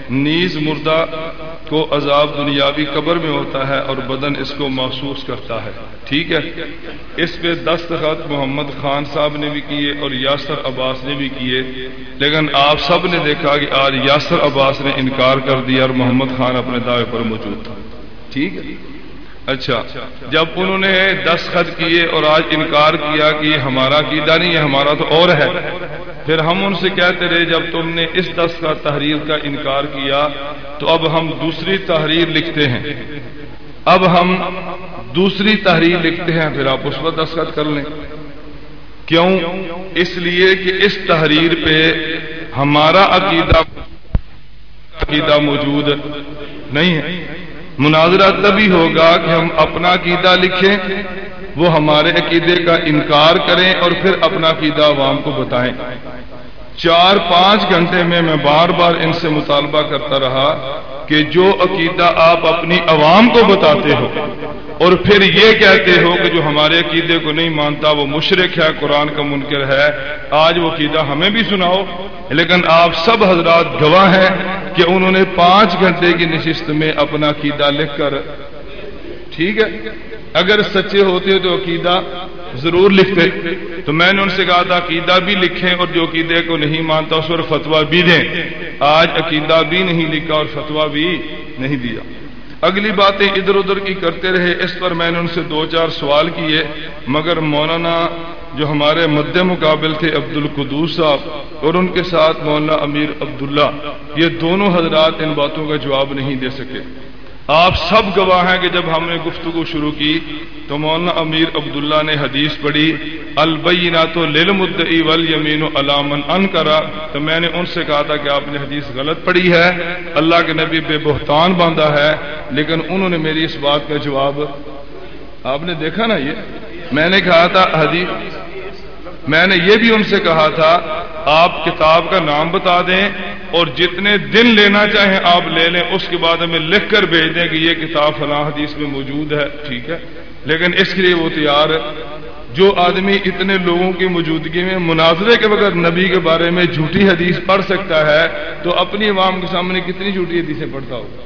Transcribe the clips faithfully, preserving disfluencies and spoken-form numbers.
نیز مردہ کو عذاب دنیاوی قبر میں ہوتا ہے اور بدن اس کو محسوس کرتا ہے. ٹھیک ہے. اس پہ دستخط محمد خان صاحب نے بھی کیے اور یاسر عباس نے بھی کیے، لیکن آپ سب نے دیکھا کہ آج یاسر عباس نے انکار کر دیا اور محمد خان اپنے دعوے پر موجود تھا. ٹھیک ہے. اچھا، جب انہوں نے دستخط کیے اور آج انکار کیا کہ یہ ہمارا عقیدہ نہیں ہے، ہمارا تو اور ہے، پھر ہم ان سے کہتے رہے جب تم نے اس دستخط تحریر کا انکار کیا تو اب ہم دوسری تحریر لکھتے ہیں، اب ہم دوسری تحریر لکھتے ہیں، پھر آپ اس پر دستخط کر لیں. کیوں؟ اس لیے کہ اس تحریر پہ ہمارا عقیدہ عقیدہ موجود نہیں ہے. مناظرہ تبھی ہوگا کہ ہم اپنا عقیدہ لکھیں، وہ ہمارے عقیدے کا انکار کریں اور پھر اپنا عقیدہ عوام کو بتائیں. چار پانچ گھنٹے میں میں بار بار ان سے مطالبہ کرتا رہا کہ جو عقیدہ آپ اپنی عوام کو بتاتے ہو اور پھر یہ کہتے ہو کہ جو ہمارے عقیدے کو نہیں مانتا وہ مشرک ہے، قرآن کا منکر ہے، آج وہ عقیدہ ہمیں بھی سناؤ. لیکن آپ سب حضرات گواہ ہیں کہ انہوں نے پانچ گھنٹے کی نشست میں اپنا عقیدہ لکھ کر، ٹھیک ہے، اگر سچے ہوتے تو عقیدہ ضرور لکھتے. تو میں نے ان سے کہا تھا عقیدہ بھی لکھیں اور جو عقیدے کو نہیں مانتا اس پر فتویٰ بھی دیں. آج عقیدہ بھی نہیں لکھا اور فتویٰ بھی نہیں دیا. اگلی باتیں ادھر ادھر کی کرتے رہے. اس پر میں نے ان سے دو چار سوال کیے، مگر مولانا جو ہمارے مد مقابل تھے عبد القدوس صاحب اور ان کے ساتھ مولانا امیر عبداللہ، یہ دونوں حضرات ان باتوں کا جواب نہیں دے سکے. آپ سب گواہ ہیں کہ جب ہم نے گفتگو شروع کی تو مولانا امیر عبداللہ نے حدیث پڑھی البینات للمدعی والیمین علی من انکر، تو میں نے ان سے کہا تھا کہ آپ نے حدیث غلط پڑھی ہے، اللہ کے نبی پہ بہتان باندھا ہے. لیکن انہوں نے میری اس بات کا جواب، آپ نے دیکھا نا، یہ میں نے کہا تھا حدیث، میں نے یہ بھی ان سے کہا تھا آپ کتاب کا نام بتا دیں اور جتنے دن لینا چاہیں آپ لے لیں، اس کے بعد ہمیں لکھ کر بھیج دیں کہ یہ کتاب فلاں حدیث میں موجود ہے. ٹھیک ہے. لیکن اس کے لیے وہ تیار ہے. جو آدمی اتنے لوگوں کی موجودگی میں مناظرے کے بغیر نبی کے بارے میں جھوٹی حدیث پڑھ سکتا ہے تو اپنی عوام کے سامنے کتنی جھوٹی حدیثیں پڑھتا ہوگا.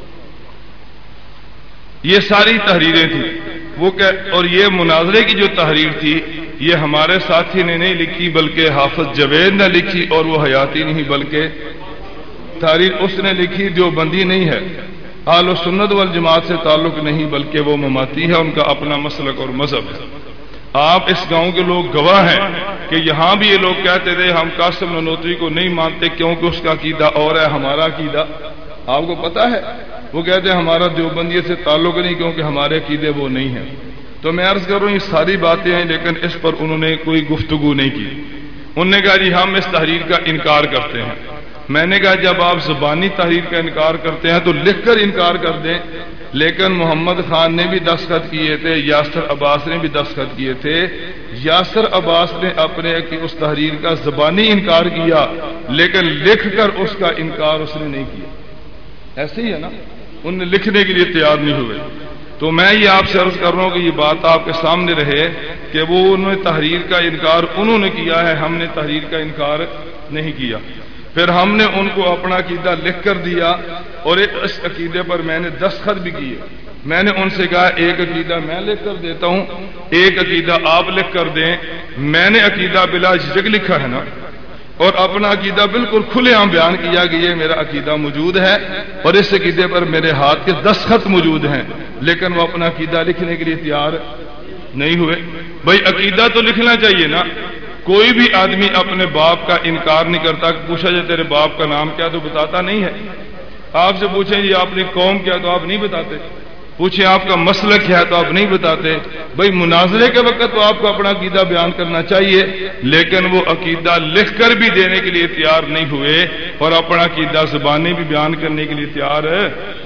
یہ ساری تحریریں تھیں وہ کہ، اور یہ مناظرے کی جو تحریر تھی یہ ہمارے ساتھی نے نہیں لکھی بلکہ حافظ جوید نے لکھی، اور وہ حیاتی نہیں بلکہ تحریر اس نے لکھی، جو بندی نہیں ہے، اہل سنت والجماعت سے تعلق نہیں بلکہ وہ مماتی ہے، ان کا اپنا مسلک اور مذہب ہے. آپ اس گاؤں کے لوگ گواہ ہیں کہ یہاں بھی یہ لوگ کہتے تھے ہم قاسم نانوتوی کو نہیں مانتے کیونکہ اس کا عقیدہ اور ہے، ہمارا عقیدہ آپ کو پتا ہے. وہ کہتے ہیں ہمارا دیوبندیت سے تعلق نہیں کیونکہ ہمارے عقیدے وہ نہیں ہیں. تو میں عرض کر رہا ہوں یہ ساری باتیں ہیں، لیکن اس پر انہوں نے کوئی گفتگو نہیں کی. انہوں نے کہا جی ہم اس تحریر کا انکار کرتے ہیں. میں نے کہا جب آپ زبانی تحریر کا انکار کرتے ہیں تو لکھ کر انکار کر دیں. لیکن محمد خان نے بھی دستخط کیے تھے، یاسر عباس نے بھی دستخط کیے تھے. یاسر عباس نے اپنے اس تحریر کا زبانی انکار کیا لیکن لکھ کر اس کا انکار اس نے نہیں کیا. ایسے ہی ہے نا، ان نے لکھنے کے لیے تیار نہیں ہوئے. تو میں یہ آپ سے عرض کر رہا ہوں کہ یہ بات آپ کے سامنے رہے کہ وہ انہوں نے تحریر کا انکار انہوں نے کیا ہے، ہم نے تحریر کا انکار نہیں کیا. پھر ہم نے ان کو اپنا عقیدہ لکھ کر دیا اور اس عقیدے پر میں نے دستخط بھی کیے. میں نے ان سے کہا ایک عقیدہ میں لکھ کر دیتا ہوں، ایک عقیدہ آپ لکھ کر دیں. میں نے عقیدہ بلا جھجک لکھا ہے نا، اور اپنا عقیدہ بالکل کھلے عام بیان کیا کہ یہ میرا عقیدہ موجود ہے اور اس عقیدے پر میرے ہاتھ کے دستخط موجود ہیں. لیکن وہ اپنا عقیدہ لکھنے کے لیے تیار نہیں ہوئے. بھائی عقیدہ تو لکھنا چاہیے نا. کوئی بھی آدمی اپنے باپ کا انکار نہیں کرتا. پوچھا جائے تیرے باپ کا نام کیا تو بتاتا نہیں ہے. آپ سے پوچھیں جی آپ نے قوم کیا تو آپ نہیں بتاتے. پوچھیں آپ کا مسلک کیا ہے تو آپ نہیں بتاتے. بھائی مناظرے کے وقت تو آپ کو اپنا عقیدہ بیان کرنا چاہیے، لیکن وہ عقیدہ لکھ کر بھی دینے کے لیے تیار نہیں ہوئے اور اپنا عقیدہ زبانی بھی بیان کرنے کے لیے تیار ہے.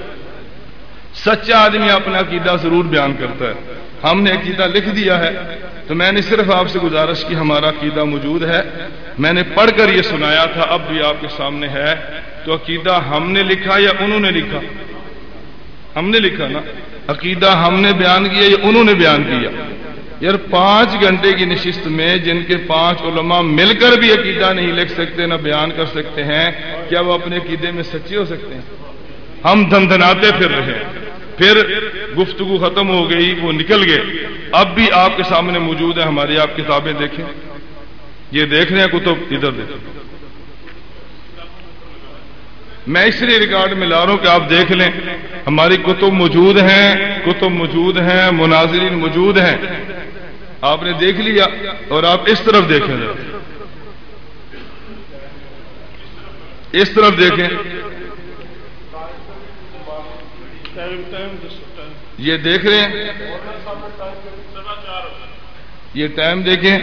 سچا آدمی اپنا عقیدہ ضرور بیان کرتا ہے. ہم نے عقیدہ لکھ دیا ہے تو میں نے صرف آپ سے گزارش کی ہمارا عقیدہ موجود ہے. میں نے پڑھ کر یہ سنایا تھا، اب بھی آپ کے سامنے ہے. تو عقیدہ ہم نے لکھا یا انہوں نے لکھا؟ ہم نے لکھا نا. عقیدہ ہم نے بیان کیا یا انہوں نے بیان کیا؟ یار پانچ گھنٹے کی نشست میں جن کے پانچ علماء مل کر بھی عقیدہ نہیں لکھ سکتے نہ بیان کر سکتے ہیں، کیا وہ اپنے عقیدے میں سچے ہو سکتے ہیں؟ ہم دھندناتے پھر رہے ہیں، پھر گفتگو ختم ہو گئی، وہ نکل گئے۔ اب بھی آپ کے سامنے موجود ہے ہماری، آپ کتابیں دیکھیں، یہ دیکھ رہے ہیں کتب، ادھر دیکھیں۔ میں اس لیے ریکارڈ میں لا رہا ہوں کہ آپ دیکھ لیں، ہماری کتب موجود ہیں، کتب موجود ہیں، مناظرین موجود ہیں، آپ نے دیکھ لیا۔ اور آپ اس طرف دیکھیں، ذرا اس طرف دیکھیں، یہ دیکھ رہے ہیں، یہ ٹائم دیکھیں،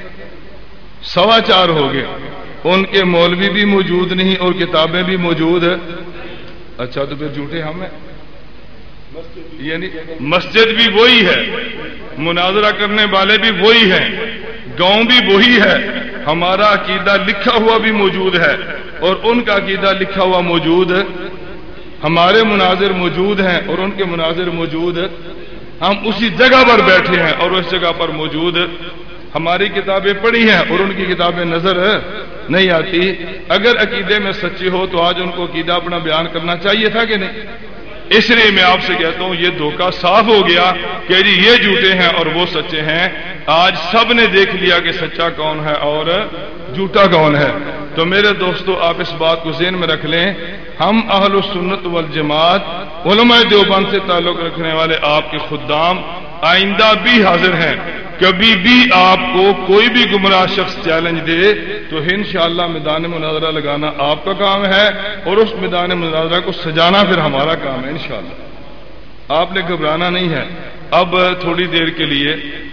سوا چار ہو گئے، ان کے مولوی بھی موجود نہیں اور کتابیں بھی موجود ہیں۔ اچھا تو پھر جھوٹے ہم ہیں، یعنی مسجد بھی وہی ہے، مناظرہ کرنے والے بھی وہی ہیں، گاؤں بھی وہی ہے، ہمارا عقیدہ لکھا ہوا بھی موجود ہے اور ان کا عقیدہ لکھا ہوا موجود ہے، ہمارے مناظر موجود ہیں اور ان کے مناظر موجود ہیں، ہم اسی جگہ پر بیٹھے ہیں اور اس جگہ پر موجود ہیں، ہماری کتابیں پڑھی ہیں اور ان کی کتابیں نظر نہیں آتی۔ اگر عقیدے میں سچے ہو تو آج ان کو عقیدہ اپنا بیان کرنا چاہیے تھا کہ نہیں؟ اس لیے میں آپ سے کہتا ہوں یہ دھوکہ صاف ہو گیا کہ جی یہ جھوٹے ہیں اور وہ سچے ہیں۔ آج سب نے دیکھ لیا کہ سچا کون ہے اور جھوٹا کون ہے۔ تو میرے دوستو آپ اس بات کو ذہن میں رکھ لیں، ہم اہل السنت والجماعت علماء دیوبند سے تعلق رکھنے والے آپ کے خدام آئندہ بھی حاضر ہیں، کبھی بھی آپ کو کوئی بھی گمراہ شخص چیلنج دے تو انشاءاللہ میدان مناظرہ لگانا آپ کا کام ہے اور اس میدان مناظرہ کو سجانا پھر ہمارا کام ہے انشاءاللہ۔ آپ نے گھبرانا نہیں ہے۔ اب تھوڑی دیر کے لیے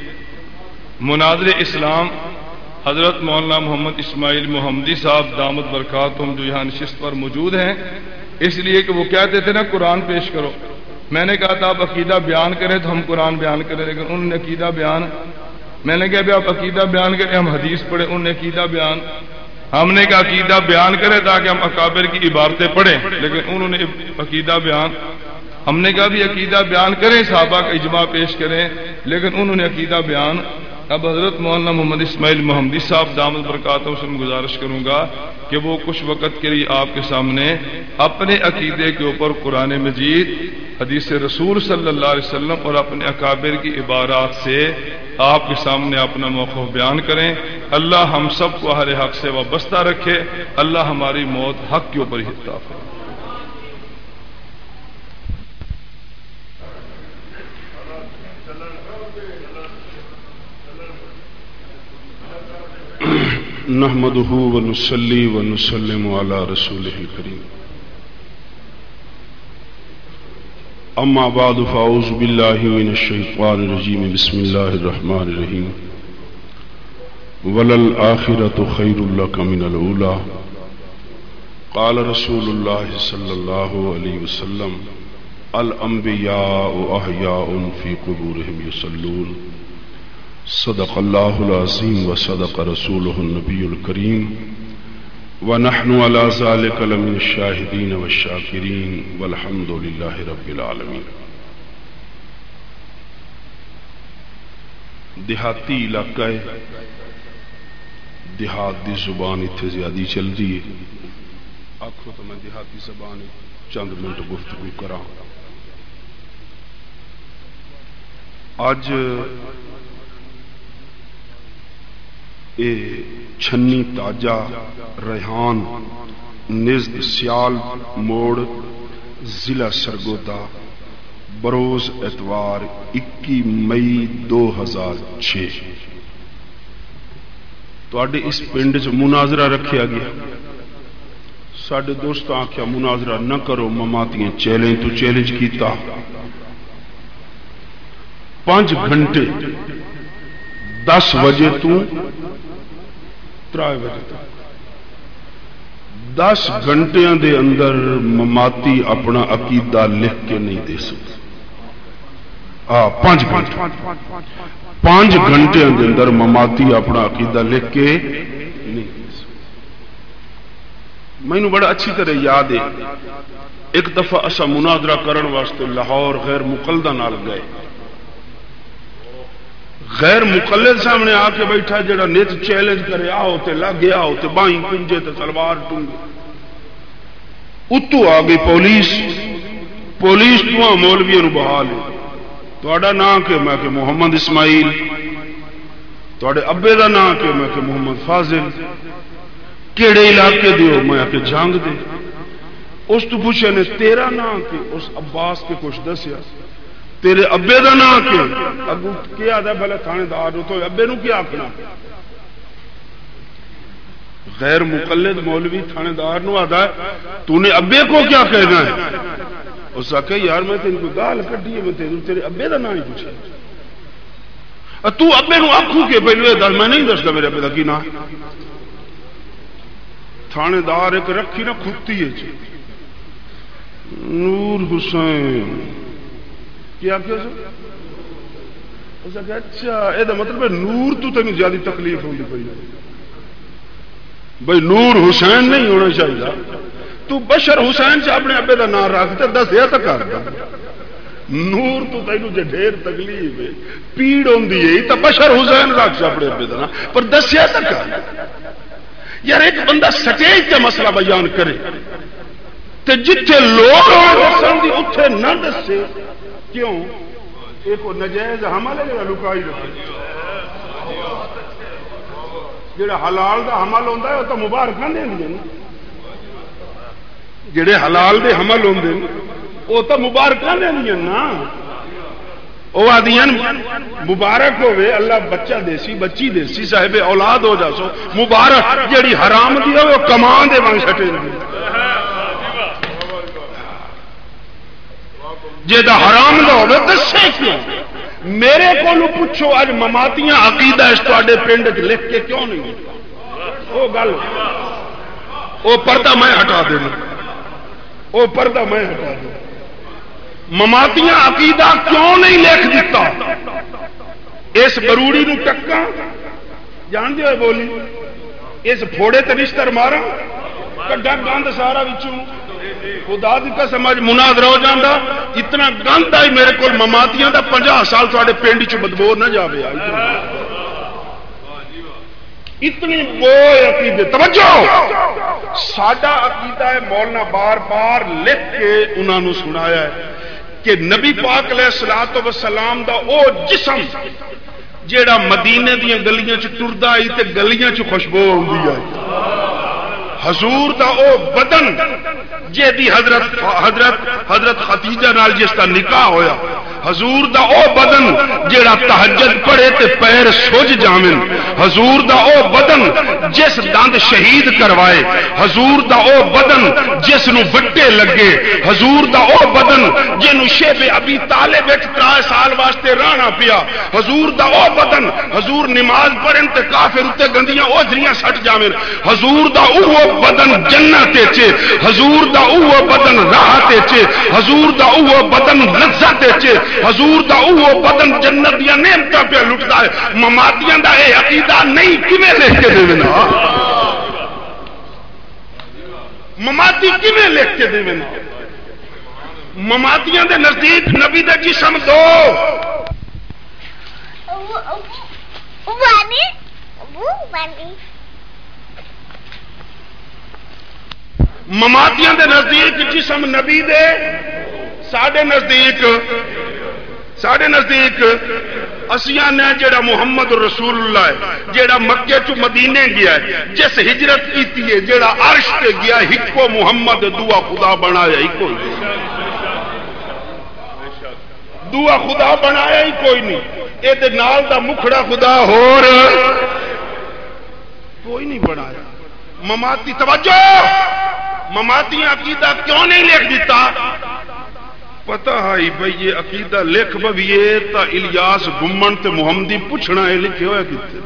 مناظر اسلام حضرت مولانا محمد اسماعیل محمدی صاحب دامت برکاتہم جو یہاں نشست پر موجود ہیں، اس لیے کہ وہ کہتے تھے نا قرآن پیش کرو، میں نے کہا تھا آپ عقیدہ بیان کریں تو ہم قرآن بیان کریں، لیکن انہوں نے عقیدہ بیان، میں نے کہا بھی آپ عقیدہ بیان کریں ہم حدیث پڑھیں، انہوں نے عقیدہ بیان، ہم نے کہا عقیدہ بیان کریں تاکہ ہم اکابر کی عبارتیں پڑھیں، لیکن انہوں نے عقیدہ بیان، ہم نے کہا بھی عقیدہ بیان کریں صحابہ کا اجماع پیش کریں، لیکن انہوں نے عقیدہ بیان۔ اب حضرت مولانا محمد اسماعیل محمدی صاحب دامت برکاتہم سے میں گزارش کروں گا کہ وہ کچھ وقت کے لیے آپ کے سامنے اپنے عقیدے کے اوپر قرآن مجید، حدیث رسول صلی اللہ علیہ وسلم اور اپنے اکابر کی عبارات سے آپ کے سامنے اپنا موقف بیان کریں۔ اللہ ہم سب کو اہل حق سے وابستہ رکھے، اللہ ہماری موت حق کے اوپر ہی عطا فرمائے۔ نحمده ونصلي ونسلم على رسوله الكريم اما بعد فاعوذ بالله من الشيطان الرجيم بسم الله الرحمن الرحيم وللآخرة خير لك من الأولى قال رسول الله صلى الله عليه وسلم الأنبياء أحياء في قبورهم يصلون صدق اللہ العظیم وصدق رسولہ النبی الکریم ونحن على ذلك لمن الشاہدین والشاکرین والحمد للہ رب العالمین۔ دیہاتی علاقہ ہے، دیہات دی زبان اتنے زیادہ چل رہی ہے، آخو تو میں دیہاتی زبان چند منٹ گفتگو کرا۔ آج اے چھنی تاجا ریحان نزد سیال موڑ ضلع سرگودا بروز اتوار اکی مئی دو ہزار چھ تواڈے اس پنڈ چ مناظرہ رکھیا گیا۔ ساڈے دوست آخیا مناظرہ نہ کرو، مماتیاں چیلنج تو چیلنج کیتا، پانچ گھنٹے دس بجے تو ترائے بجے تک دس گھنٹیاں دے اندر مماتی اپنا عقیدہ لکھ کے نہیں دے سکتے۔ ہاں پانچ گھنٹے پانچ گھنٹے دے اندر مماتی اپنا عقیدہ لکھ کے نہیں دے سکتے۔ مینوں بڑا اچھی طرح یاد ہے، ایک دفعہ اسا مناظرہ کرن واسطے لاہور غیر مقلدہ نال گئے، غیر مقلد سامنے آ کے بیٹھا جڑا نت چیلنج کرے آؤ تے لگ گیا آؤ تے بائیں کنجے تے سلوار ٹنگے. اتو آ گئی پولیس پولیس تو مولوی نو بحال تہاڈا نام کہ میں کہ محمد اسماعیل تہاڈے ابے دا نام کہ میں کہ محمد فاضل کیڑے علاقے دیو میں کہ جنگ دے. اس تو پوچھے نے تیرا نام کہ اس عباس کے کچھ دسیا تیرے ابے دا نام کہ اگو کیا آدھا بھلے تھانے دار تو ابے نو کیا آخنا. غیر مقلد مولوی تھانے دار نو آدھا ہے تو نے ابے کو کیا کہنا ہے. اس آ کہ یار میں تین کو گال کٹی ہے میں تیرے تیرے ابے دا نام ہی پوچھا تو ابے نو آخو کہ پہلو دس میں نہیں دستا میرے ابے دا کی نام. تھانے دار ایک رکھی نا کھتی ہے جی نور حسین کیا کیا سر اچھا یہ مطلب ہے نور تو تین زیادہ تکلیف ہوتی پی بھائی نور حسین نہیں ہونا چاہیے تو بشر حسین سے اپنے ابے کا نام رکھتے دسیا تو کر نور تو تینوں جی ڈھیر تکلیف ہے پیڑ ہوتی ہے تو بشر حسین رکھ اپنے ابے کا نام پر دسیا تو کر. یار ایک بندہ سٹیج تے مسئلہ بیان کرے تے جتھے لوڑ ہو اتنے نہ دسے کیوں ایک نجائز حمل ہے جڑا لکائی رکھے جڑا حلال دا حمل ہوتا ہے وہ تو مبارکاں دینی جڑے حلال دے حمل ہوندے وہ تو مبارکاں دینی نا. وہ آدھی مبارک ہوئے اللہ بچہ دیسی بچی دیسی صاحب اولاد ہو جا سو مبارک جڑی حرام دی ہو کمان دے وانگ سٹے جے دا حرام دا ہوئے دسے کیوں. میرے کو پوچھو اج مماتیاں عقیدہ اس تواڈے پنڈ وچ لکھ کے کیوں نہیں وہ گل وہ پردہ میں ہٹا دینا وہ پردہ میں ہٹا دینا. مماتیاں عقیدہ کیوں نہیں لکھ دیتا اس بروڑی نو ٹکا جان دے بولی اس پھوڑے تے رشتر مارا کڈا گند سارا وچوں خدا دی قسم اج مناظرہ ہو جاندا اتنا گند آئی میرے کول مماتیاں دا پنجاہ سال تواڈے پنڈ چ بدبو نہ جاوے اتنی بو عقیدے. توجہ ساڈا عقیدہ ہے مولانا بار بار لکھ کے انہاں نو سنایا ہے کہ نبی پاک علیہ الصلوۃ والسلام دا او جسم جیڑا مدینے دیاں گلیاں چ ٹردا ائی تے گلیاں چ خوشبو ہوندی ہے حضور دا او بدن جیدی حضرت حضرت حضرت خدیجہ نال جس کا نکاح ہویا حضور دا او بدن جیڑا تہجد پڑھے تے پیر سوج جاون حضور دا او بدن جس دند شہید کروائے حضور دا او بدن جس نو وٹے لگے حضور دا او بدن جنوں شیب ابی طالب وچ ترائے سال واسطے رہنا پیا حضور دا او بدن حضور نماز پڑھن تے کافر تے گندیاں اوجریاں سٹ جاون حضور دا او بدن جنت وچ حضور دا او بدن راحت وچ حضور دا او بدن لذت وچ حضور دا او بدن جنت دیا نعمتاں پہ لٹدا ہے. مماتیاں دا اے عقیدہ نہیں کیویں لکھ کے دیونا مماتی کیویں لکھ کے دیونا. مماتیاں دے نزدیک نبی دا جسم دو مماتیاں دے نزدیک جسم نبی دے ساڈے نزدیک ساڈے نزدیک اسیاں نے جڑا محمد رسول اللہ ہے جڑا مکے چ مدینے گیا ہے جس ہجرت کیتی ہے جڑا عرش تے گیا ہکو محمد دعا خدا بنایا ہی کوئی دعا خدا بنایا ہی کوئی نہیں اے دے نال دا مکھڑا خدا ہور کوئی نہیں بنایا. مماتی توجہ مماتی عقیدہ کیوں نہیں لکھ دیتا پتہ ہے بھئی یہ عقیدہ لکھ بویے تا الیاس گمن تے محمدی پوچھنا ہے لکھے ہوئے کتے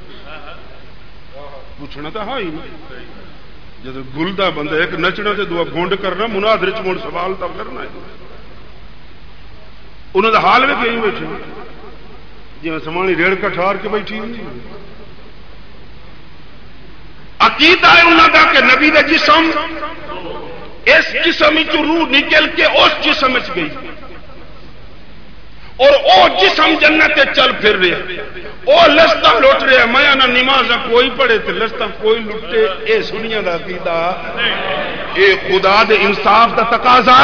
پوچھنا تا ہے ہی جب گلدہ بندہ ایک نچنا تے دعا گھونڈ کرنا مناظر چمون سوال تا کرنا ہے انہوں نے حال میں کہیں بیٹھے جی میں سمانی ریڑ کا ٹھار کے بیٹھی ہوں عقیدہ ہے انہوں کا کہ نبی دے جسم اس جسم روح نکل کے اس جسم گئی اور او جسم جنت چل پھر رہے او لستا لٹ رہے میں نہ نماز کوئی پڑھے تے لستا کوئی لٹے اے سنیا دا عقیدہ اے خدا دے انصاف دا تقاضا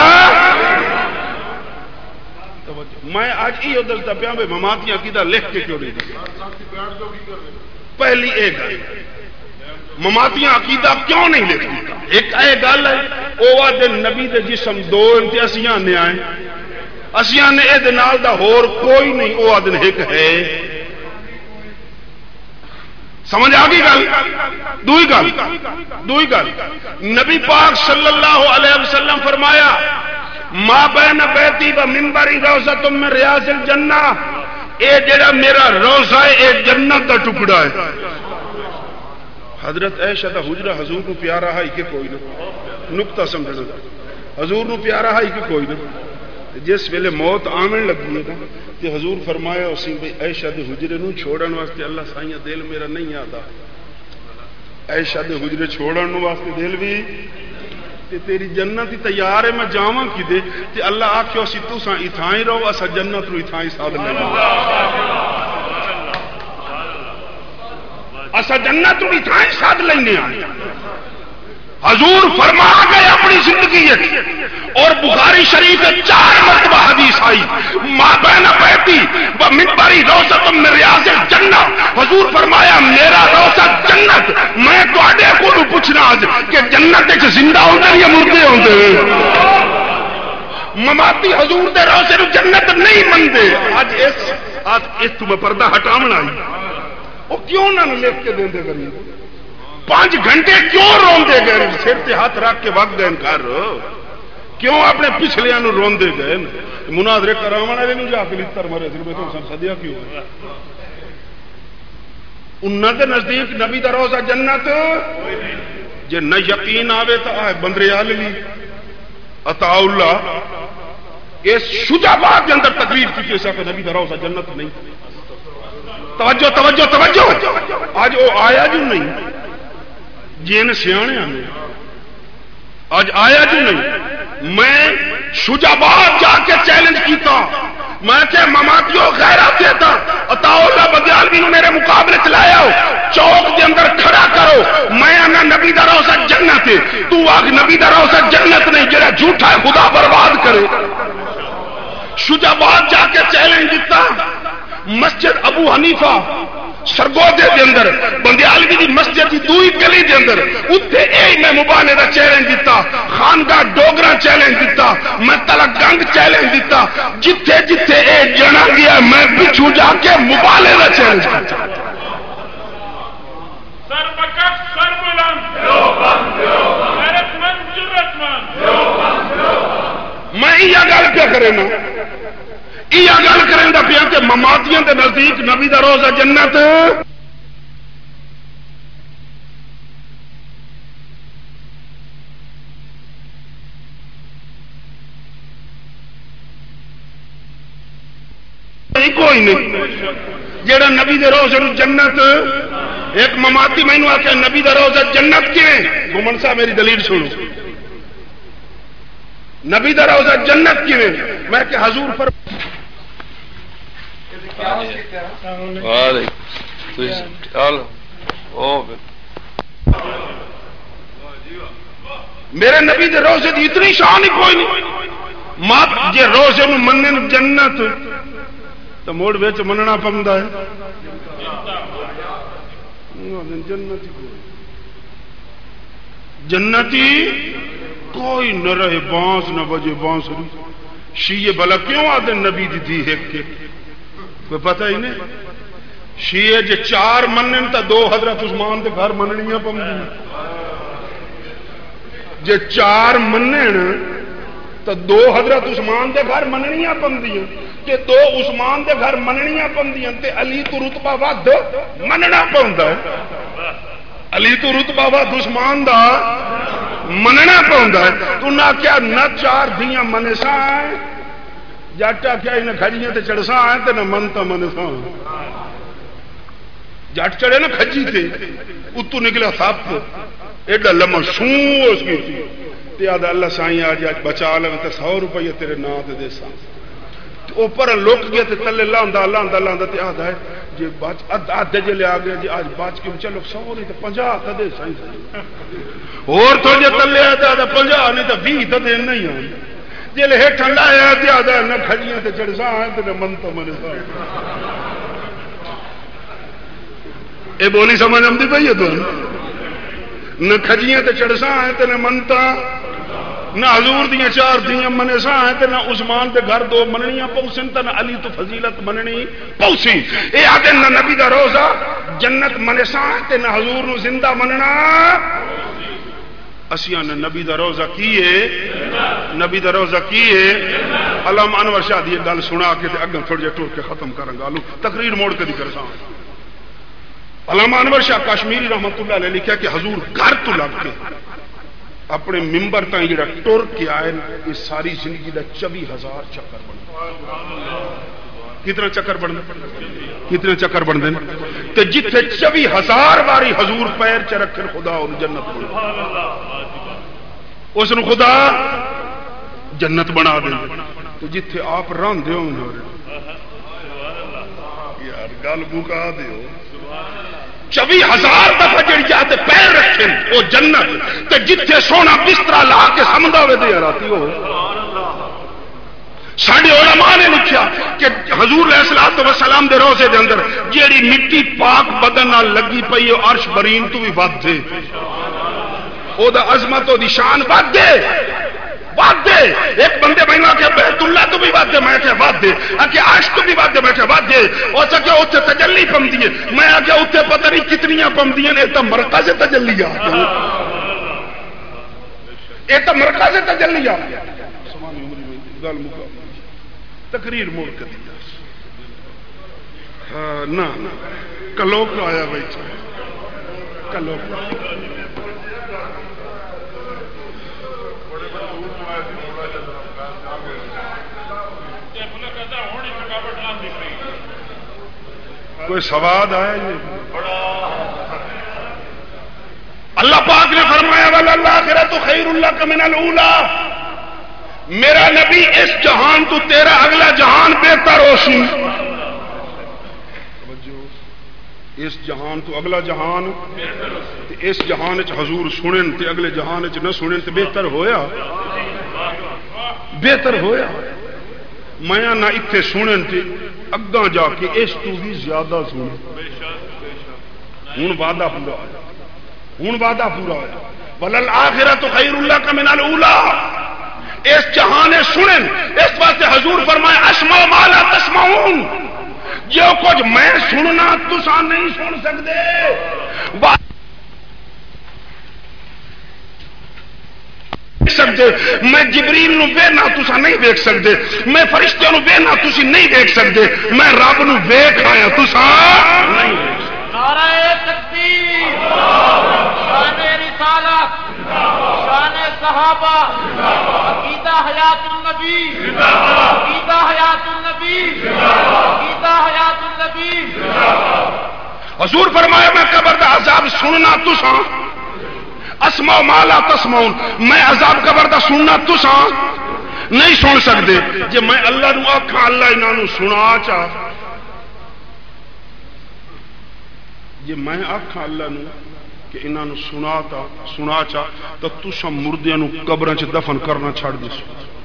میں آج یہ دستا پیا بھائی مماتی عقیدہ لکھ کے کیوں نہیں دیا پہلی اے گل مماتی عقیدہ کیوں نہیں لکھتا ایک اے گل ہے او دے نبی دے جسم دو انتے اسیاں نے آئے اسیاں نے اے نال دا ہور کوئی نہیں او آدن ایک ہے سمجھ آ گئی گل دوئی گل دوئی گل نبی پاک صلی اللہ علیہ وسلم فرمایا ما بین بیتی و منبری روضۃ من ریاض الجنہ اے جڑا میرا روضہ ہے اے جنت دا ٹکڑا ہے حضرت عائشہ دا حجرہ حضور کو پیارا ہے کہ کوئی نہ نقطہ سمجھنا حضور نو پیارا ہے کہ کوئی نہ جس ویلے موت آمن لگی ہے کہ حضور فرمایا اسی بھئی عائشہ دے حجرے نو چھوڑن واسطے اللہ سائیں دل میرا نہیں آتا عائشہ دے حجرے چھوڑن واسطے دل بھی تے تیری جنت تیار ہے میں جاواں کدے تے اللہ آکھیو سی تساں ایتھاں رہو اسا جنت نو ایتھاں ساتھ لے اسا جنت نو ایتھاں ساتھ لینے آ حضور فرما گئے اپنی زندگی اور بخاری شریف چار مرتبہ حدیث آئی ما بین بیتی و منبری روضۃ من ریاض الجنہ حضور فرمایا میرا روضہ جنت میں تواڈے کولوں پوچھنا اج کہ جنت وچ زندہ ہوندے یا مردے ہوندے مماتی حضور دے روضے نو جنت نہیں مندے اج اس اج اس تو میں پردہ ہٹاون آئی او کیوں نہ لکھ کے دیندے کری پانچ گھنٹے کیوں روندے گئے سر تے ہاتھ رکھ کے وقت دین کر کیوں اپنے پچھلیاں نو روندے گئے مناظرے کراون والے نو جا کے لتر مرے سر میں تو سدیا کیوں انہاں دے نزدیک نبی دا روضہ جنت جے نہ یقین آوے تو آئے بندرے عالمی عطا اللہ اس شجاعت کے اندر تقریر کی کہ نبی دا روضہ جنت نہیں توجہ توجہ توجہ آج وہ آیا جو نہیں جن سیانے آنے آج آیا جو نہیں میں شجاعت جا کے چیلنج کیتا میں کہ مماتیوں غیرت دیتا عطا اللہ بدیالوی نے میرے مقابلے چلایا ہو چوک کے اندر کھڑا کرو میں آنا نبی دا روضہ جنت ہے تو آگ نبی دا روضہ جنت نہیں جڑا جھوٹا ہے خدا برباد کرے شجاعت جا کے چیلنج دیتا مسجد ابو حنیفہ سرگودے دے اندر بندیالوی دی مسجد دی دوئی گلی دے اندر اتھے اے میں مبالے دا چیلنج دیتا خانگاہ ڈوگرا چیلنج دیتا میں تلک گنگ چیلنج دیتا جتھے جتھے اے جنا گیا میں پچھو جا کے مبالے دا چیلنج دیتا سر بکت سر بلند غیرت مند جرت مند میں یہ گل کیا کرے نا یہ گل کریں دا پیا کہ مماتیاں دے نزدیک نبی دا روضہ جنت کوئی نہیں جیڑا نبی دے روضے نو جنت ایک مماتی مینو آ کے نبی دا روضہ جنت کیویں مومن صاحب میری دلیل سنو نبی دا روضہ جنت کیویں میں کہ حضور پر میرے نبی دے روزے دی اتنی شان ہی کوئی نہیں مات جے روزے نو منن جنت تو موڑ وچ مننا پوندا ہے جنت جنتی کوئی نہ رہے بانس نہ بجے بانسری شیعہ بلا کیوں آدھے نبی دی دی ایک کے کوئی پتہ ہی نہیں شیعہ جے چار منن تا دو حضرت عثمان دے گھر مننیاں پوندیاں جے چار منن تا دو حضرت عثمان دے گھر مننیاں پوندیاں تے دو عثمان دے گھر مننیاں پوندیاں تے علی تو رتبہ ود مننا پوندا ہے علی تو رتبہ ود عثمان دا مننا پوندا ہے تو نہ کیا نہ چار دیاں منسا جٹا کیا انہیں کھجیاں تے چڑسا آئے تے نہ منتا منسا جٹ چڑے نا کھجی تے اتو نکلا سپ ایڈا لمحہ شوں اس کی تے آدھا اللہ سائیں آج آج بچا لے تے سو روپیہ تیرے نا تے دے سا اوپر لک گیا تے تلے لاندا لاندا لاندا تے آدا ہے جی بچ ادھے جے لے آ گیا جی اج بچ کے چلو سو نہیں تے پنجاہ تے سائیں اور تو جے تلے آدا پنجاہ نہیں تے بیس تے نہیں آ جے لے ہٹھا لایا تے آدا نہ کھجیاں تے چڑساں تے نہ من تو من سا اے بولی سمجھ آندی پئی ہے تو نہ کھجیاں تے چڑساں تے نہ منتا نہ حضور دیاں چار دیاں منے سا ہیں تے نہ عثمان دے گھر دو مننیاں پوسن تے نہ علی تو فضیلت مننی پوسی اے آدھے نہ نبی دا روزہ جنت منے سا ہیں تے نہ حضور نو زندہ مننا اسیاں نے نبی دا روزہ کیے نبی دا روزہ کیے علامہ انور شاہ دی گل سنا کے تے اگوں تھوڑے جے ٹور کے ختم کراں گالو تقریر موڑ کے دی کرساں علامہ انور شاہ کشمیری رحمتہ اللہ علیہ لکھا کہ حضور گھر تو لگ کے اپنے ممبر تائیں جڑا ٹر کے آئے یہ ساری زندگی دا چوبی ہزار چکر بن کتنا چکر بن کتنے چکر بن دیں تے جتھے چوبی ہزار باری حضور پیر چ رکھن خدا ان جنت بنا اس نے خدا جنت بنا دیں تو جتھے آپ راندے ہو یار گل مکا دیو چوبی ہزار دفعہ جڑی جاتے پیر رکھے وہ جنت تے جتھے سونا بستر لا کے سمندہ وے دے راتی ہو ساڈے علماء نے لکھیا کہ حضور علیہ الصلوۃ والسلام دے روزے دے اندر جیڑی مٹی پاک بدن نال لگی پئی او عرش برین تو بھی ود دے او دا عظمت او دی شان ود دے ود دے ایک بندے میں کہ بیت اللہ تو بھی ود دے میں کہ ود دے کہ عرش تو بھی ود دے میں کہ ود دے او کہ اوتے تجلی پمدی ہے میں کہ اوتے پتہ نہیں کتنیاں پمدیاں نے تے مرکز تجلیات اے تے مرکز تجلیات سمانی عمر میں گل مکا تقریر موڑ کے دیا ہاں نہ کلوک آیا بیٹھا کلوک کوئی سواد آیا اللہ پاک نے فرمایا وَالْآخِرَةُ خَيْرٌ لَكَ مِنَ الْأُولَىٰ میرا نبی اس جہان تو تیرا اگلا جہان بہتر ہو سی اس جہان تو اگلا جہان اس جہان چ حضور سنن تے اگلے جہان چ نہ سنن تے بہتر ہویا بہتر ہویا میں نہ اتنے سنن تے اگاں جا کے اس تو بھی زیادہ سن ہوں وعدہ پورا ہوا ہوں وعدہ پورا ہوا وَالْآخِرَةُ خَيْرٌ لَكَ مِنَ الْأُولَىٰ اس جہان سنن اس واسطے حضور فرمایا اسمعوا ما لا تسمعون جو کچھ میں سننا تساں نہیں سن سکتے سکتے میں جبریل نو ویکھنا تساں نہیں ویکھ سکتے میں فرشتیاں نو ویکھنا تسی نہیں ویکھ سکتے میں رب نو ویکھ آیا تساں نہیں ویکھ سکتے نعرہ تکبیر شان رسالت شان صحابہ عقیدہ حیات النبی عقیدہ حیات النبی عقیدہ حیات النبی حضور فرمایا میں قبر دا عذاب سننا تساں اسمعوا ما لا تسمعون میں عذاب قبر دا سننا تساں نہیں سن سکتے جے میں اللہ نو آکھاں اللہ انہاں نو سنا چا جے میں آکھاں اللہ نو کہ انہاں نو سنا تا سنا چا تو تساں مردیاں نو قبراں چ دفن کرنا چھڑ دیسو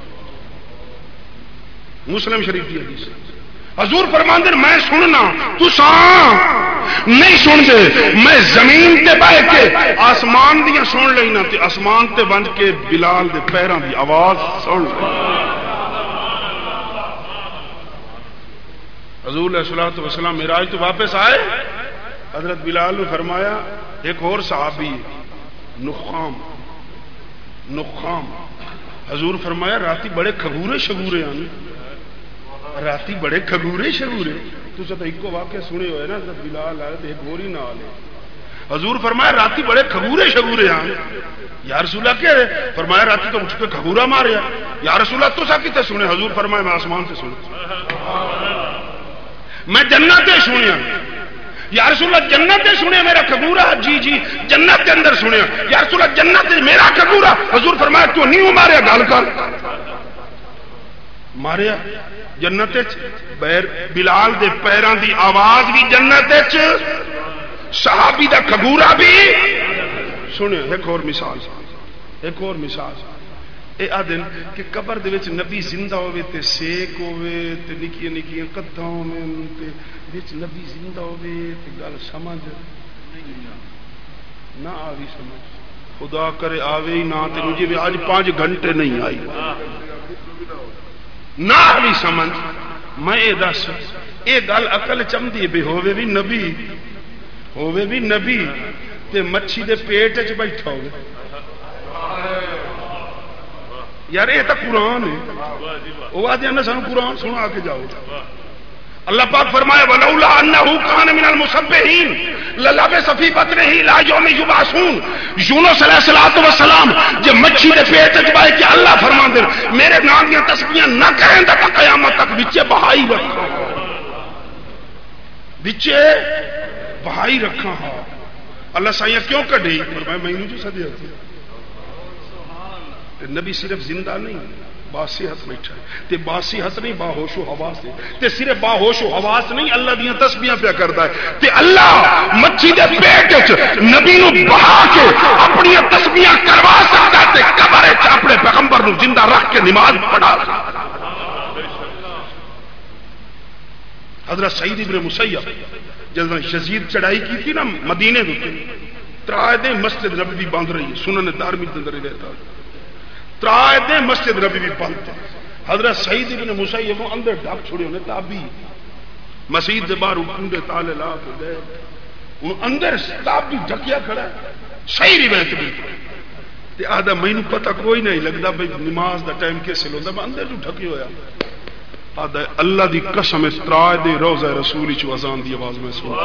مسلم شریف کی حدیث حضور فرماندے میں سننا تساں نہیں سنتے میں زمین تے بہ کے آسمان دیاں سن لینا تے آسمان تے بن کے بلال دے پیراں دی آواز سن حضور علیہ الصلوۃ والسلام معراج تو واپس آئے حضرت بلال نے فرمایا ایک اور صحابی نخام نخام حضور فرمایا راتی بڑے کھگورے شگورے آنے راتی بڑے کھگورے شگورے تو سب ایک کو واقعہ سنے ہوئے نا حضرت بلال آئے تو ایک گوری نہ آلے حضور فرمایا راتی بڑے کھگورے شگورے آنے یا رسول اللہ کہہ رہے فرمایا راتی تو مجھ پہ کھگورا ماریا یا رسول اللہ تو سا کتے سنے حضور فرمایا میں آسمان سے سنے میں جنت سنیا یا رسول اللہ جنت سنیا میرا کھگورا جی جی جنت کے اندر سنیا یا رسول اللہ جنت میرا کھگورا حضور فرمایا تو نہیں ماریا گل کر ماریا جنت بلال دے پیران دی آواز بھی جنت صحابی دا کھگورا بھی سنے. ایک اور مثال ایک اور مثال اے آدن کہ قبر دے وچ نبی زندہ ہوئے تے سیک ہوئے تے نکیاں نکیاں قداں ہوئے تے وچ نبی زندہ ہوئے تے گل سمجھ نہ آوی سمجھ خدا کرے آوے ہی نہ تے مجھے بھی آج پانچ گھنٹے نہیں آئی نہ آوی سمجھ. میں اے دس اے گل عقل چمدی بھی ہوئے بھی نبی ہوئے بھی نبی تے مچھی دے پیٹ وچ بیٹھا ہوئے. یار یہ تو قرآن ہے وہ آدھے نا سانو قرآن سنا کے جاؤ. اللہ پاک فرمایا ولولا انه كان من المسبحين للبث في بطنه الى يوم يبعثون. یونس علیہ الصلوۃ والسلام جب مچھی دے پیٹ وچ بائے کہ اللہ فرماندے میرے نام دی تسبیحاں نہ کریں تے قیامت تک وچ بہائی رکھو وچ بہائی رکھا. ہاں اللہ سائیں کیوں کڈی فرمایا مینوں جو سدیا نبی صرف زندہ نہیں باصحت بیٹھا تے باصحت نہیں باہوش و حواس ہے تے صرف باہوش و حواس نہیں اللہ دیاں تسبیحاں پیا کردا ہے تے اللہ مچھی دے پیٹ وچ نبی نو بہا کے اپنی تسبیحاں کروا سکتا تے قبر وچ اپنے پیغمبر نو زندہ رکھ کے نماز پڑھا سکتا. حضرت سعید ابن مسیب جب یزید چڑھائی کی تھی نا مدینے دے ترائے دے مسجد نبوی بند رہی ہے سنن دارمی دے اندر رہتا ترائے دے مسجد نبوی بند. حضرت سعید ابن مسیب کو اندر ڈھک چھوڑے انہیں تابی مسجد دے باہر کنڈے تالے لا کے گئے ان اندر تابی ڈھکیا کھڑا ہے صحیح روایت بھی تے آدھا مینوں پتہ کوئی نہیں لگدا بھئی نماز دا ٹائم کیسے لوندا میں اندر جو ڈھکی ہویا آدھا اللہ دی قسم ترائے دے روضہ رسول چ اذان دی آواز میں سن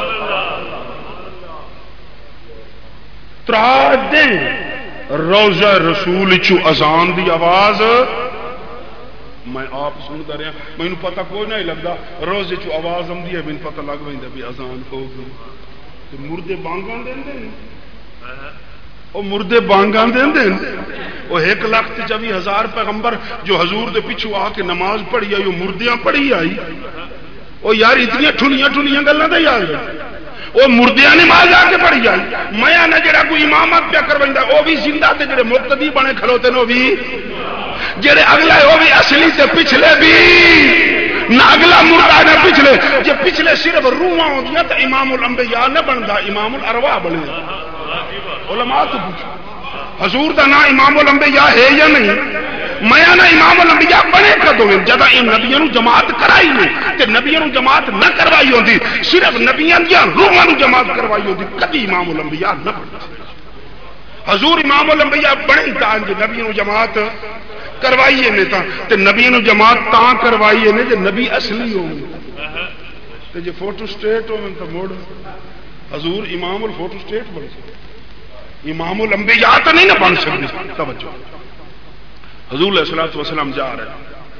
ترائے دے روضہ رسول چ اذان دی آواز میں آپ سنتا رہا مینوں پتہ کوئی نہیں لگتا روزے چ آواز آتی ہے مینوں پتہ لگ پہ بھی اذان ہو گئی. مردے بانگاں دے وہ مردے بانگاں دے وہ ایک لاکھ چوبی ہزار پیغمبر جو حضور دے پیچھو آ کے نماز پڑھی آئی وہ مردیاں پڑھی آئی وہ یار اتنی ٹھنیاں ٹھنیاں گلاں تے یاد وہ مردیاں نماز آ کے پڑھی آئی. میں نہ جڑا کوئی امامت پیا کرویندا وہ بھی زندہ تے جڑے مقتدی بنے کھلوتے نے وہ بھی جڑے اگلا وہ بھی اصلی تے پچھلے بھی نہ اگلا مردہ نہ پچھلے جے پچھلے صرف روحاں ہوندیاں تے امام الانبیاء نہ بندا امام الارواح بنے. علماء تو پوچھو حضور دا نام امام الانبیاء ہے یا نہیں؟ میں نہ امام الانبیاء بنے کدوں جدا ان نبیوں نو جماعت کرائی نہیں تے نبیوں نو جماعت نہ کروائی ہوندی صرف نبیاں دیاں روحاں نو جماعت کروائی ہوندی کبھی امام الانبیاء نہ بنے. حضور امام الانبیاء بنے تا جو نبیوں نو جماعت کروائیے نے تا تے نبیوں نو جماعت تاں کروائیے نے تے نبی اصلی ہو تے جے فوٹو سٹیٹ ہو تے موڑ حضور امام الفوٹو سٹیٹ بن سکتے امام الانبیاء تو نہیں نہ بن سکتے. توجہ حضور علیہ الصلوۃ والسلام جا رہے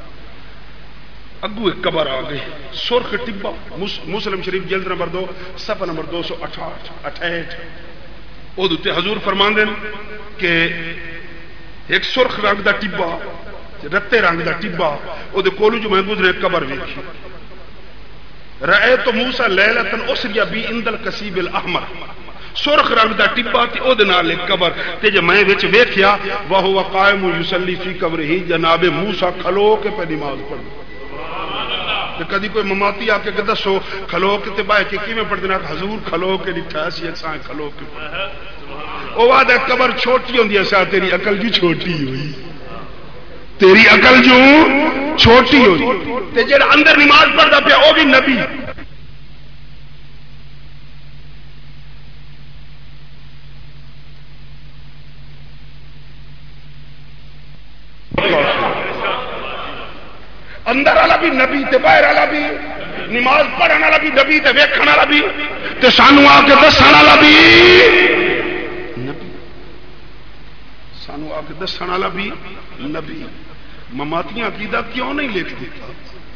اگو ایک قبر آ گئی سرخ ٹبا مسلم شریف جلد نمبر دو صفحہ نمبر دو سو اٹھاٹھ اٹھائٹھ وہ حضور فرماندے کہ ایک سرخ رنگ دا ٹبا رتے رنگ دا ٹبا وہ کولو جو میں گزرے قبر ویکھی رأیت موسیٰ لیلتن اسریا بی عند الکسیب الاحمر سرخ رنگ دا ٹبا تے او دے نال ایک قبر تے جے میں وچ ویکھیا وہو قائم یصلی فی قبرہ جناب موسیٰ کھلو کے پہ نماز پڑھ تے کدی کوئی مماتی آ کے دسو کھلو کے تے باہے کہ کیویں پڑھ دینا حضور کھلو کے لکھا سی اساں کھلو کے او وعدہ قبر چھوٹی ہوندی ہے سا تیری عقل جو چھوٹی ہوئی تیری عقل جو چھوٹی ہوئی تے جڑا اندر نماز پڑھدا پیا او بھی نبی اندر والا بھی نبی تے باہر والا بھی نماز پڑھن والا بھی نبی تے ویکھن والا بھی تے سانو آ کے دسن والا بھی نبی سانو آ کے دسن والا بھی نبی. مماتیاں عقیدہ کیوں نہیں لکھ دیتا